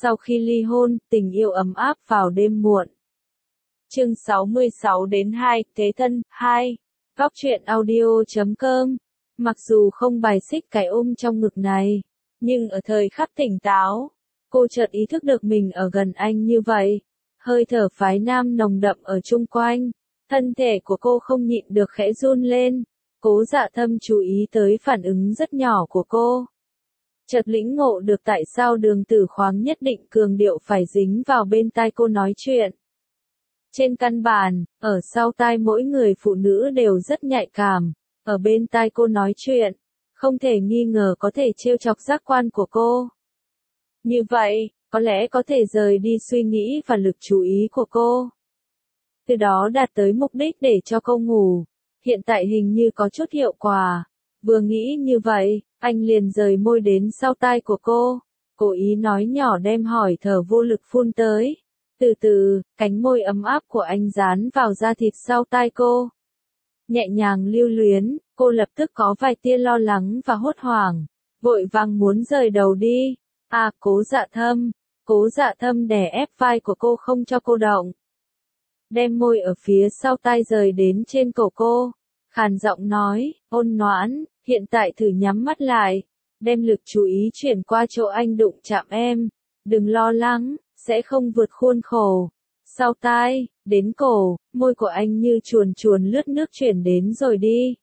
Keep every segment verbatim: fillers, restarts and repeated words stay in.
Sau khi ly hôn, tình yêu ấm áp vào đêm muộn. Chương sáu mươi sáu đến hai, Thế thân, hai. Góc truyện audio chấm com. Mặc dù không bài xích cái ôm trong ngực này, nhưng ở thời khắc tỉnh táo, cô chợt ý thức được mình ở gần anh như vậy. Hơi thở phái nam nồng đậm ở chung quanh, thân thể của cô không nhịn được khẽ run lên. Cố Dạ Thâm chú ý tới phản ứng rất nhỏ của cô. Chợt lĩnh ngộ được tại sao Đường Tử Khoáng nhất định cường điệu phải dính vào bên tai cô nói chuyện. Trên căn bản, ở sau tai mỗi người phụ nữ đều rất nhạy cảm, ở bên tai cô nói chuyện, không thể nghi ngờ có thể trêu chọc giác quan của cô. Như vậy, có lẽ có thể rời đi suy nghĩ và lực chú ý của cô. Từ đó đạt tới mục đích để cho cô ngủ. Hiện tại hình như có chút hiệu quả. Vừa nghĩ như vậy, anh liền rời môi đến sau tai của cô, cố ý nói nhỏ đem hỏi thở vô lực phun tới. Từ từ, cánh môi ấm áp của anh dán vào da thịt sau tai cô. Nhẹ nhàng lưu luyến, cô lập tức có vài tia lo lắng và hốt hoảng, vội vàng muốn rời đầu đi. À, Cố Dạ Thâm, Cố Dạ Thâm đè ép vai của cô không cho cô động. Đem môi ở phía sau tai rời đến trên cổ cô, khàn giọng nói, ôn noãn, hiện tại thử nhắm mắt lại, đem lực chú ý chuyển qua chỗ anh đụng chạm em, đừng lo lắng, sẽ không vượt khuôn khổ. Sau tai, đến cổ, môi của anh như chuồn chuồn lướt nước chuyển đến rồi đi.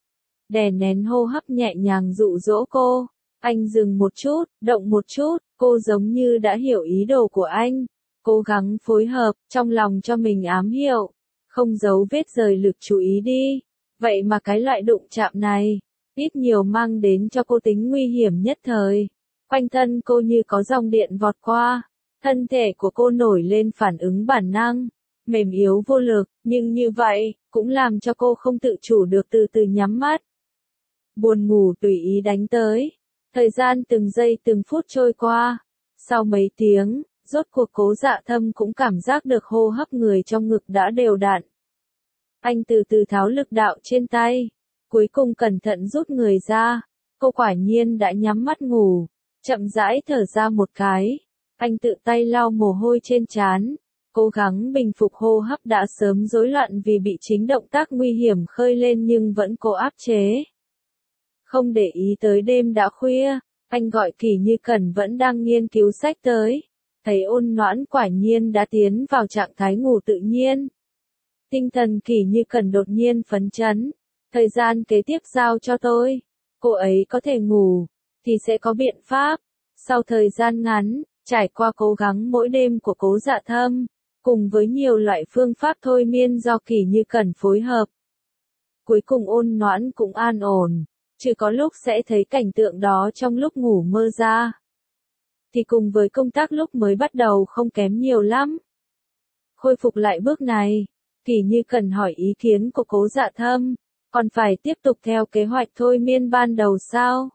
Đè nén hô hấp nhẹ nhàng dụ dỗ cô, anh dừng một chút, động một chút, cô giống như đã hiểu ý đồ của anh. Cố gắng phối hợp, trong lòng cho mình ám hiệu, không giấu vết rời lực chú ý đi. Vậy mà cái loại đụng chạm này, ít nhiều mang đến cho cô tính nguy hiểm nhất thời. Quanh thân cô như có dòng điện vọt qua, thân thể của cô nổi lên phản ứng bản năng, mềm yếu vô lực, nhưng như vậy, cũng làm cho cô không tự chủ được từ từ nhắm mắt. Buồn ngủ tùy ý đánh tới, thời gian từng giây từng phút trôi qua, sau mấy tiếng, rốt cuộc Cố Dạ Thâm cũng cảm giác được hô hấp người trong ngực đã đều đặn. Anh từ từ tháo lực đạo trên tay, cuối cùng cẩn thận rút người ra, cô quả nhiên đã nhắm mắt ngủ, chậm rãi thở ra một cái, anh tự tay lau mồ hôi trên trán, cố gắng bình phục hô hấp đã sớm rối loạn vì bị chính động tác nguy hiểm khơi lên nhưng vẫn cố áp chế. Không để ý tới đêm đã khuya, anh gọi Kỳ Như Cẩn vẫn đang nghiên cứu sách tới. Thấy ôn noãn quả nhiên đã tiến vào trạng thái ngủ tự nhiên. Tinh thần Kỳ Như Cẩn đột nhiên phấn chấn. Thời gian kế tiếp giao cho tôi. Cô ấy có thể ngủ, thì sẽ có biện pháp. Sau thời gian ngắn, trải qua cố gắng mỗi đêm của Cố Dạ Thâm, cùng với nhiều loại phương pháp thôi miên do Kỳ Như Cẩn phối hợp. Cuối cùng ôn noãn cũng an ổn, chứ có lúc sẽ thấy cảnh tượng đó trong lúc ngủ mơ ra. Thì cùng với công tác lúc mới bắt đầu không kém nhiều lắm. Khôi phục lại bước này, Kỳ Như Cẩn hỏi ý kiến của Cố Dạ Thâm, còn phải tiếp tục theo kế hoạch thôi miên ban đầu sao?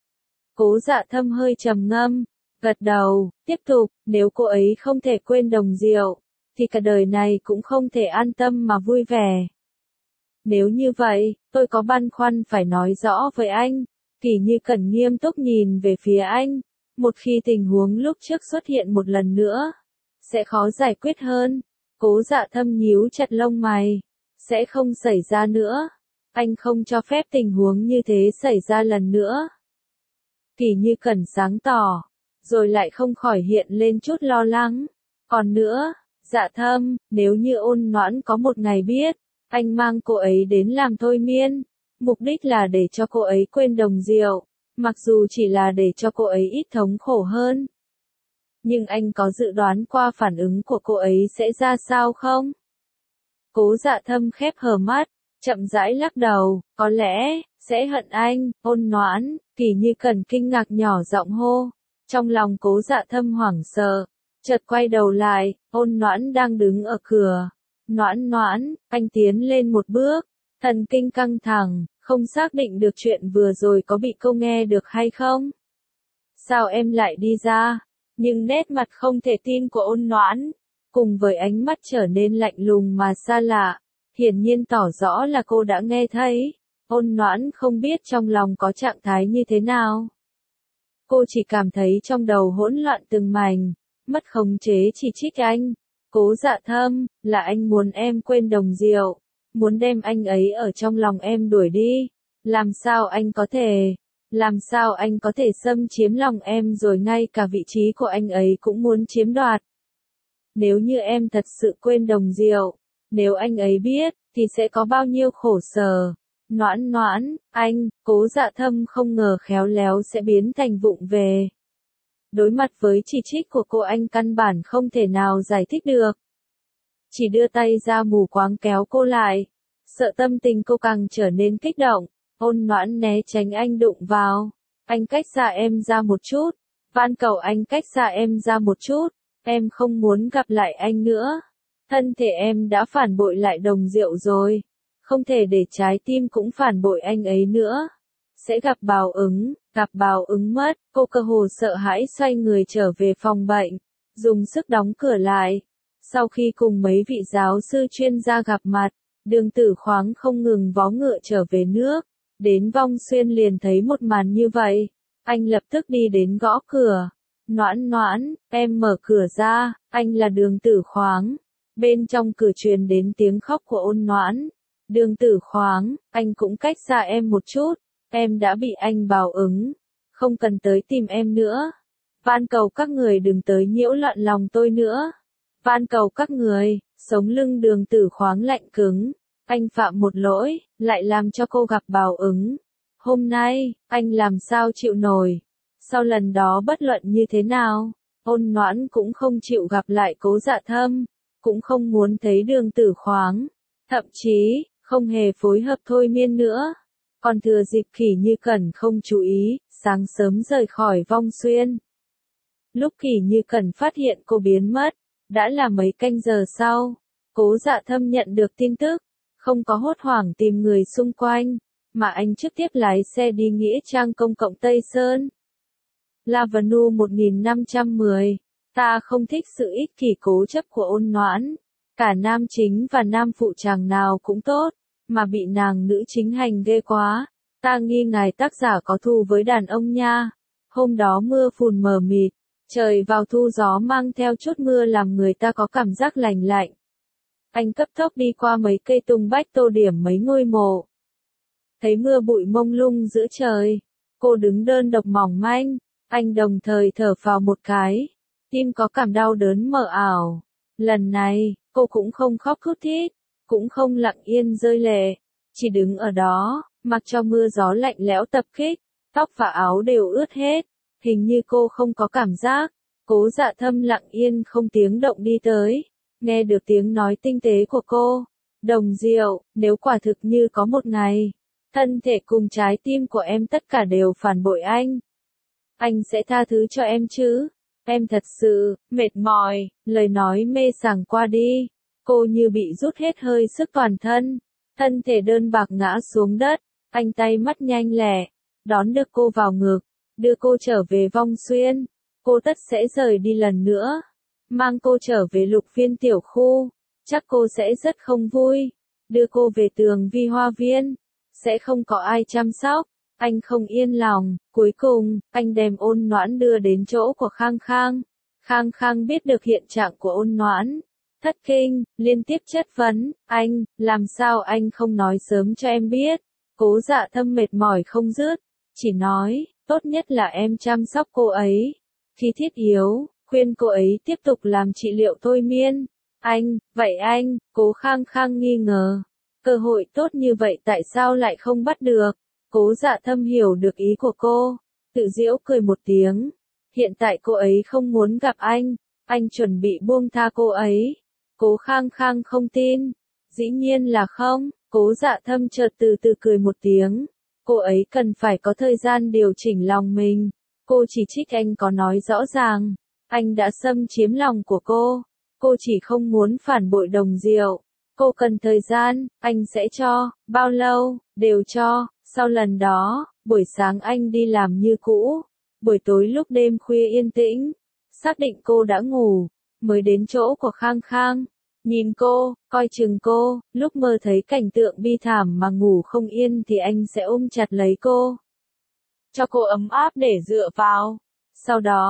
Cố Dạ Thâm hơi trầm ngâm, gật đầu, tiếp tục, nếu cô ấy không thể quên Đồng Diệu, thì cả đời này cũng không thể an tâm mà vui vẻ. Nếu như vậy, tôi có băn khoăn phải nói rõ với anh. Kỳ Như Cẩn nghiêm túc nhìn về phía anh. Một khi tình huống lúc trước xuất hiện một lần nữa, sẽ khó giải quyết hơn. Cố Dạ Thâm nhíu chặt lông mày. Sẽ không xảy ra nữa. Anh không cho phép tình huống như thế xảy ra lần nữa. Kỳ Như Cẩn sáng tỏ, rồi lại không khỏi hiện lên chút lo lắng. Còn nữa, Dạ Thâm, nếu như ôn noãn có một ngày biết, anh mang cô ấy đến làm thôi miên, mục đích là để cho cô ấy quên Đồng Diệu. Mặc dù chỉ là để cho cô ấy ít thống khổ hơn. Nhưng anh có dự đoán qua phản ứng của cô ấy sẽ ra sao không? Cố Dạ Thâm khép hờ mắt, chậm rãi lắc đầu, có lẽ, sẽ hận anh, ôn noãn. Kỳ Như Cẩn kinh ngạc nhỏ giọng hô. Trong lòng Cố Dạ Thâm hoảng sợ, chợt quay đầu lại, ôn noãn đang đứng ở cửa. Noãn noãn, anh tiến lên một bước, thần kinh căng thẳng. Không xác định được chuyện vừa rồi có bị câu nghe được hay không? Sao em lại đi ra? Nhưng nét mặt không thể tin của ôn noãn, cùng với ánh mắt trở nên lạnh lùng mà xa lạ, hiển nhiên tỏ rõ là cô đã nghe thấy. Ôn noãn không biết trong lòng có trạng thái như thế nào. Cô chỉ cảm thấy trong đầu hỗn loạn từng mảnh, mất khống chế chỉ trích anh. Cố Dạ Thâm, là anh muốn em quên Đồng Diệu, muốn đem anh ấy ở trong lòng em đuổi đi. Làm sao anh có thể, làm sao anh có thể xâm chiếm lòng em rồi ngay cả vị trí của anh ấy cũng muốn chiếm đoạt. Nếu như em thật sự quên Đồng Diệu, nếu anh ấy biết, thì sẽ có bao nhiêu khổ sở. Noãn noãn, anh, Cố Dạ Thâm không ngờ khéo léo sẽ biến thành vụng về. Đối mặt với chỉ trích của cô anh căn bản không thể nào giải thích được. Chỉ đưa tay ra mù quáng kéo cô lại. Sợ tâm tình cô càng trở nên kích động. Ôn noãn né tránh anh đụng vào. Anh cách xa em ra một chút. Van cầu anh cách xa em ra một chút. Em không muốn gặp lại anh nữa. Thân thể em đã phản bội lại Đồng Diệu rồi. Không thể để trái tim cũng phản bội anh ấy nữa. Sẽ gặp báo ứng, gặp báo ứng mất. Cô cơ hồ sợ hãi xoay người trở về phòng bệnh. Dùng sức đóng cửa lại. Sau khi cùng mấy vị giáo sư chuyên gia gặp mặt, Đường Tử Khoáng không ngừng vó ngựa trở về nước. Đến Vong Xuyên liền thấy một màn như vậy. Anh lập tức đi đến gõ cửa. Noãn noãn, em mở cửa ra, anh là Đường Tử Khoáng. Bên trong cửa truyền đến tiếng khóc của Ôn Noãn. Đường Tử Khoáng, anh cũng cách xa em một chút. Em đã bị anh báo ứng. Không cần tới tìm em nữa. Van cầu các người đừng tới nhiễu loạn lòng tôi nữa. Van cầu các người, sống lưng Đường Tử Khoáng lạnh cứng. Anh phạm một lỗi, lại làm cho cô gặp báo ứng. Hôm nay, anh làm sao chịu nổi. Sau lần đó bất luận như thế nào, Ôn Noãn cũng không chịu gặp lại Cố Dạ Thâm, cũng không muốn thấy Đường Tử Khoáng, thậm chí, không hề phối hợp thôi miên nữa. Còn thừa dịp Kỷ Như Cẩn không chú ý, sáng sớm rời khỏi Vong Xuyên. Lúc Kỷ Như Cẩn phát hiện cô biến mất, đã là mấy canh giờ sau, Cố Dạ Thâm nhận được tin tức, không có hốt hoảng tìm người xung quanh, mà anh trực tiếp lái xe đi nghĩa trang công cộng Tây Sơn. Lavanu một nghìn năm trăm mười, ta không thích sự ích kỷ cố chấp của Ôn Noãn, cả nam chính và nam phụ chàng nào cũng tốt, mà bị nàng nữ chính hành ghê quá, ta nghi ngài tác giả có thù với đàn ông nha. Hôm đó mưa phùn mờ mịt, trời vào thu gió mang theo chút mưa làm người ta có cảm giác lành lạnh. Anh cấp tốc đi qua mấy cây tung bách tô điểm mấy ngôi mộ. Thấy mưa bụi mông lung giữa trời, cô đứng đơn độc mỏng manh, anh đồng thời thở phào một cái, tim có cảm đau đớn mờ ảo. Lần này, cô cũng không khóc thút thít, cũng không lặng yên rơi lệ, chỉ đứng ở đó, mặc cho mưa gió lạnh lẽo tập kích, tóc và áo đều ướt hết, hình như cô không có cảm giác. Cố Dạ Thâm lặng yên không tiếng động đi tới, nghe được tiếng nói tinh tế của cô. Đồng Diệu, nếu quả thực như có một ngày, thân thể cùng trái tim của em tất cả đều phản bội anh, anh sẽ tha thứ cho em chứ? Em thật sự, mệt mỏi, lời nói mê sảng qua đi. Cô như bị rút hết hơi sức toàn thân. Thân thể đơn bạc ngã xuống đất. Anh tay mắt nhanh lẹ. Đón được cô vào ngực. Đưa cô trở về Vong Xuyên. Cô tất sẽ rời đi lần nữa. Mang cô trở về Lục Viên tiểu khu. Chắc cô sẽ rất không vui. Đưa cô về Tường Vi Hoa Viên. Sẽ không có ai chăm sóc. Anh không yên lòng, cuối cùng, anh đem Ôn Noãn đưa đến chỗ của Khang Khang. Khang Khang biết được hiện trạng của Ôn Noãn. Thất kinh, liên tiếp chất vấn, anh, làm sao anh không nói sớm cho em biết. Cố Dạ Thâm mệt mỏi không dứt, chỉ nói, tốt nhất là em chăm sóc cô ấy. Khi thiết yếu, khuyên cô ấy tiếp tục làm trị liệu thôi miên. Anh, vậy anh, Cố Khang Khang nghi ngờ. Cơ hội tốt như vậy tại sao lại không bắt được? Cố Dạ Thâm hiểu được ý của cô, tự giễu cười một tiếng. Hiện tại cô ấy không muốn gặp anh, anh chuẩn bị buông tha cô ấy. Cố Khang Khang không tin. Dĩ nhiên là không, Cố Dạ Thâm chợt từ từ cười một tiếng. Cô ấy cần phải có thời gian điều chỉnh lòng mình. Cô chỉ trích anh có nói rõ ràng. Anh đã xâm chiếm lòng của cô. Cô chỉ không muốn phản bội Đồng Diệu. Cô cần thời gian, anh sẽ cho, bao lâu, đều cho. Sau lần đó, buổi sáng anh đi làm như cũ. Buổi tối lúc đêm khuya yên tĩnh, xác định cô đã ngủ, mới đến chỗ của Khang Khang. Nhìn cô, coi chừng cô, lúc mơ thấy cảnh tượng bi thảm mà ngủ không yên thì anh sẽ ôm chặt lấy cô. Cho cô ấm áp để dựa vào. Sau đó,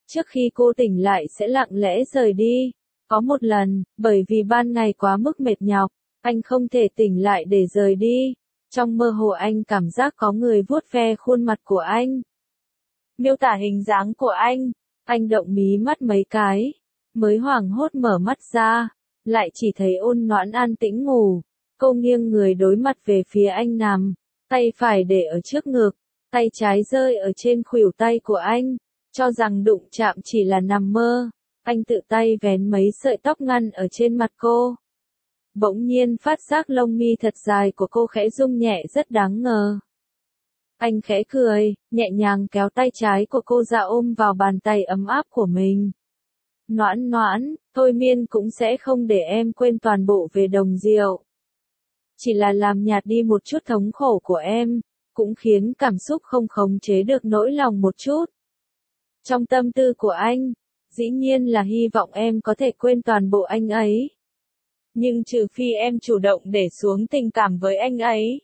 Trước khi cô tỉnh lại sẽ lặng lẽ rời đi. Có một lần, bởi vì ban ngày quá mức mệt nhọc, anh không thể tỉnh lại để rời đi. Trong mơ hồ anh cảm giác có người vuốt ve khuôn mặt của anh. Miêu tả hình dáng của anh. Anh động mí mắt mấy cái, mới hoảng hốt mở mắt ra, lại chỉ thấy Ôn Noãn an tĩnh ngủ. Cô nghiêng người đối mặt về phía anh nằm, tay phải để ở trước ngực, tay trái rơi ở trên khuỷu tay của anh, cho rằng đụng chạm chỉ là nằm mơ. Anh tự tay vén mấy sợi tóc ngăn ở trên mặt cô. Bỗng nhiên phát giác lông mi thật dài của cô khẽ rung nhẹ rất đáng ngờ. Anh khẽ cười, nhẹ nhàng kéo tay trái của cô ra ôm vào bàn tay ấm áp của mình. Noãn Noãn, thôi miên cũng sẽ không để em quên toàn bộ về Đồng Diệu. Chỉ là làm nhạt đi một chút thống khổ của em, cũng khiến cảm xúc không khống chế được nỗi lòng một chút. Trong tâm tư của anh, dĩ nhiên là hy vọng em có thể quên toàn bộ anh ấy. Nhưng trừ phi em chủ động để xuống tình cảm với anh ấy.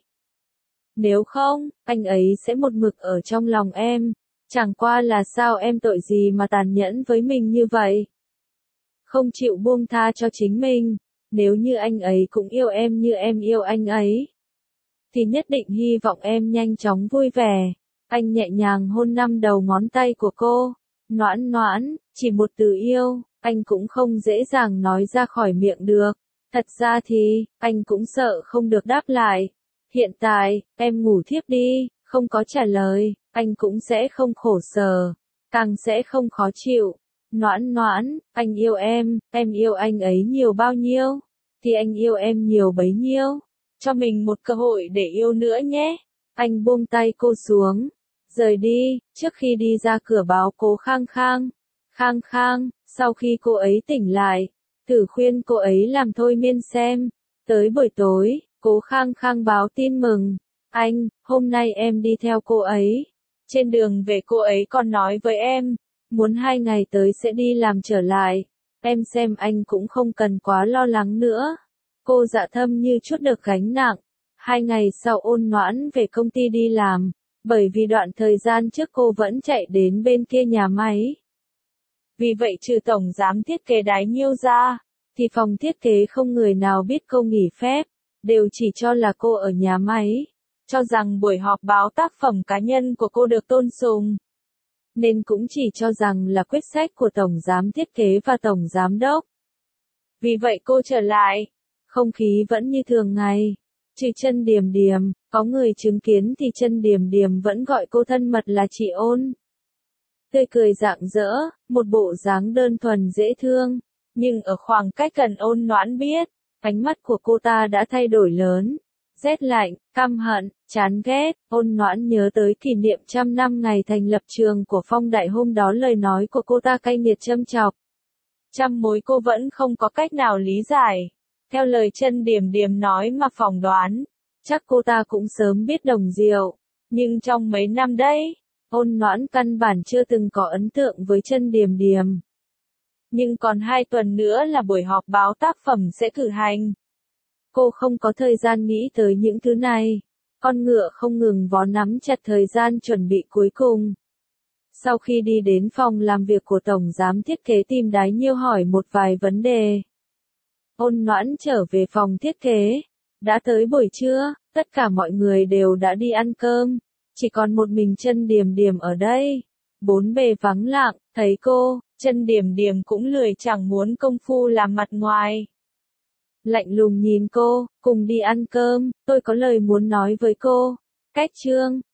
Nếu không, anh ấy sẽ một mực ở trong lòng em. Chẳng qua là sao em tội gì mà tàn nhẫn với mình như vậy? Không chịu buông tha cho chính mình. Nếu như anh ấy cũng yêu em như em yêu anh ấy, thì nhất định hy vọng em nhanh chóng vui vẻ. Anh nhẹ nhàng hôn năm đầu ngón tay của cô. Noãn Noãn, chỉ một từ yêu, anh cũng không dễ dàng nói ra khỏi miệng được. Thật ra thì, anh cũng sợ không được đáp lại. Hiện tại, em ngủ thiếp đi, không có trả lời, anh cũng sẽ không khổ sở, càng sẽ không khó chịu. Noãn Noãn, anh yêu em, em yêu anh ấy nhiều bao nhiêu, thì anh yêu em nhiều bấy nhiêu. Cho mình một cơ hội để yêu nữa nhé. Anh buông tay cô xuống, rời đi, trước khi đi ra cửa báo cố Khang Khang. Khang Khang, sau khi cô ấy tỉnh lại, thử khuyên cô ấy làm thôi miên xem. Tới buổi tối, cố Khang Khang báo tin mừng. Anh, hôm nay em đi theo cô ấy. Trên đường về cô ấy còn nói với em, muốn hai ngày tới sẽ đi làm trở lại. Em xem anh cũng không cần quá lo lắng nữa. Cô Dạ Thâm như chút được gánh nặng. Hai ngày sau Ôn Noãn về công ty đi làm, bởi vì đoạn thời gian trước cô vẫn chạy đến bên kia nhà máy. Vì vậy trừ tổng giám thiết kế Đái Nhiêu ra, thì phòng thiết kế không người nào biết cô nghỉ phép, đều chỉ cho là cô ở nhà máy, cho rằng buổi họp báo tác phẩm cá nhân của cô được tôn sùng. Nên cũng chỉ cho rằng là quyết sách của tổng giám thiết kế và tổng giám đốc. Vì vậy cô trở lại, không khí vẫn như thường ngày. Trừ Chân Điềm Điềm, có người chứng kiến thì Chân Điềm Điềm vẫn gọi cô thân mật là chị Ôn. Tươi cười rạng rỡ, một bộ dáng đơn thuần dễ thương, nhưng ở khoảng cách gần Ôn Noãn biết, ánh mắt của cô ta đã thay đổi lớn. Rét lạnh, căm hận, chán ghét. Ôn Noãn nhớ tới kỷ niệm trăm năm ngày thành lập trường của Phong Đại hôm đó, lời nói của cô ta cay nghiệt châm chọc. Trăm mối cô vẫn không có cách nào lý giải. Theo lời Chân Điềm Điềm nói mà phỏng đoán, chắc cô ta cũng sớm biết Đồng Diệu. Nhưng trong mấy năm đấy, Ôn Noãn căn bản chưa từng có ấn tượng với Chân Điềm Điềm. Nhưng còn hai tuần nữa là buổi họp báo tác phẩm sẽ cử hành. Cô không có thời gian nghĩ tới những thứ này. Con ngựa không ngừng vó nắm chặt thời gian chuẩn bị cuối cùng. Sau khi đi đến phòng làm việc của tổng giám thiết kế tìm Đái Nhiêu hỏi một vài vấn đề. Ôn Noãn trở về phòng thiết kế. Đã tới buổi trưa, tất cả mọi người đều đã đi ăn cơm. Chỉ còn một mình Chân Điềm Điềm ở đây. Bốn bề vắng lặng, thấy cô, Chân Điềm Điềm cũng lười chẳng muốn công phu làm mặt ngoài. Lạnh lùng nhìn cô, cùng đi ăn cơm, tôi có lời muốn nói với cô. Cách Trương,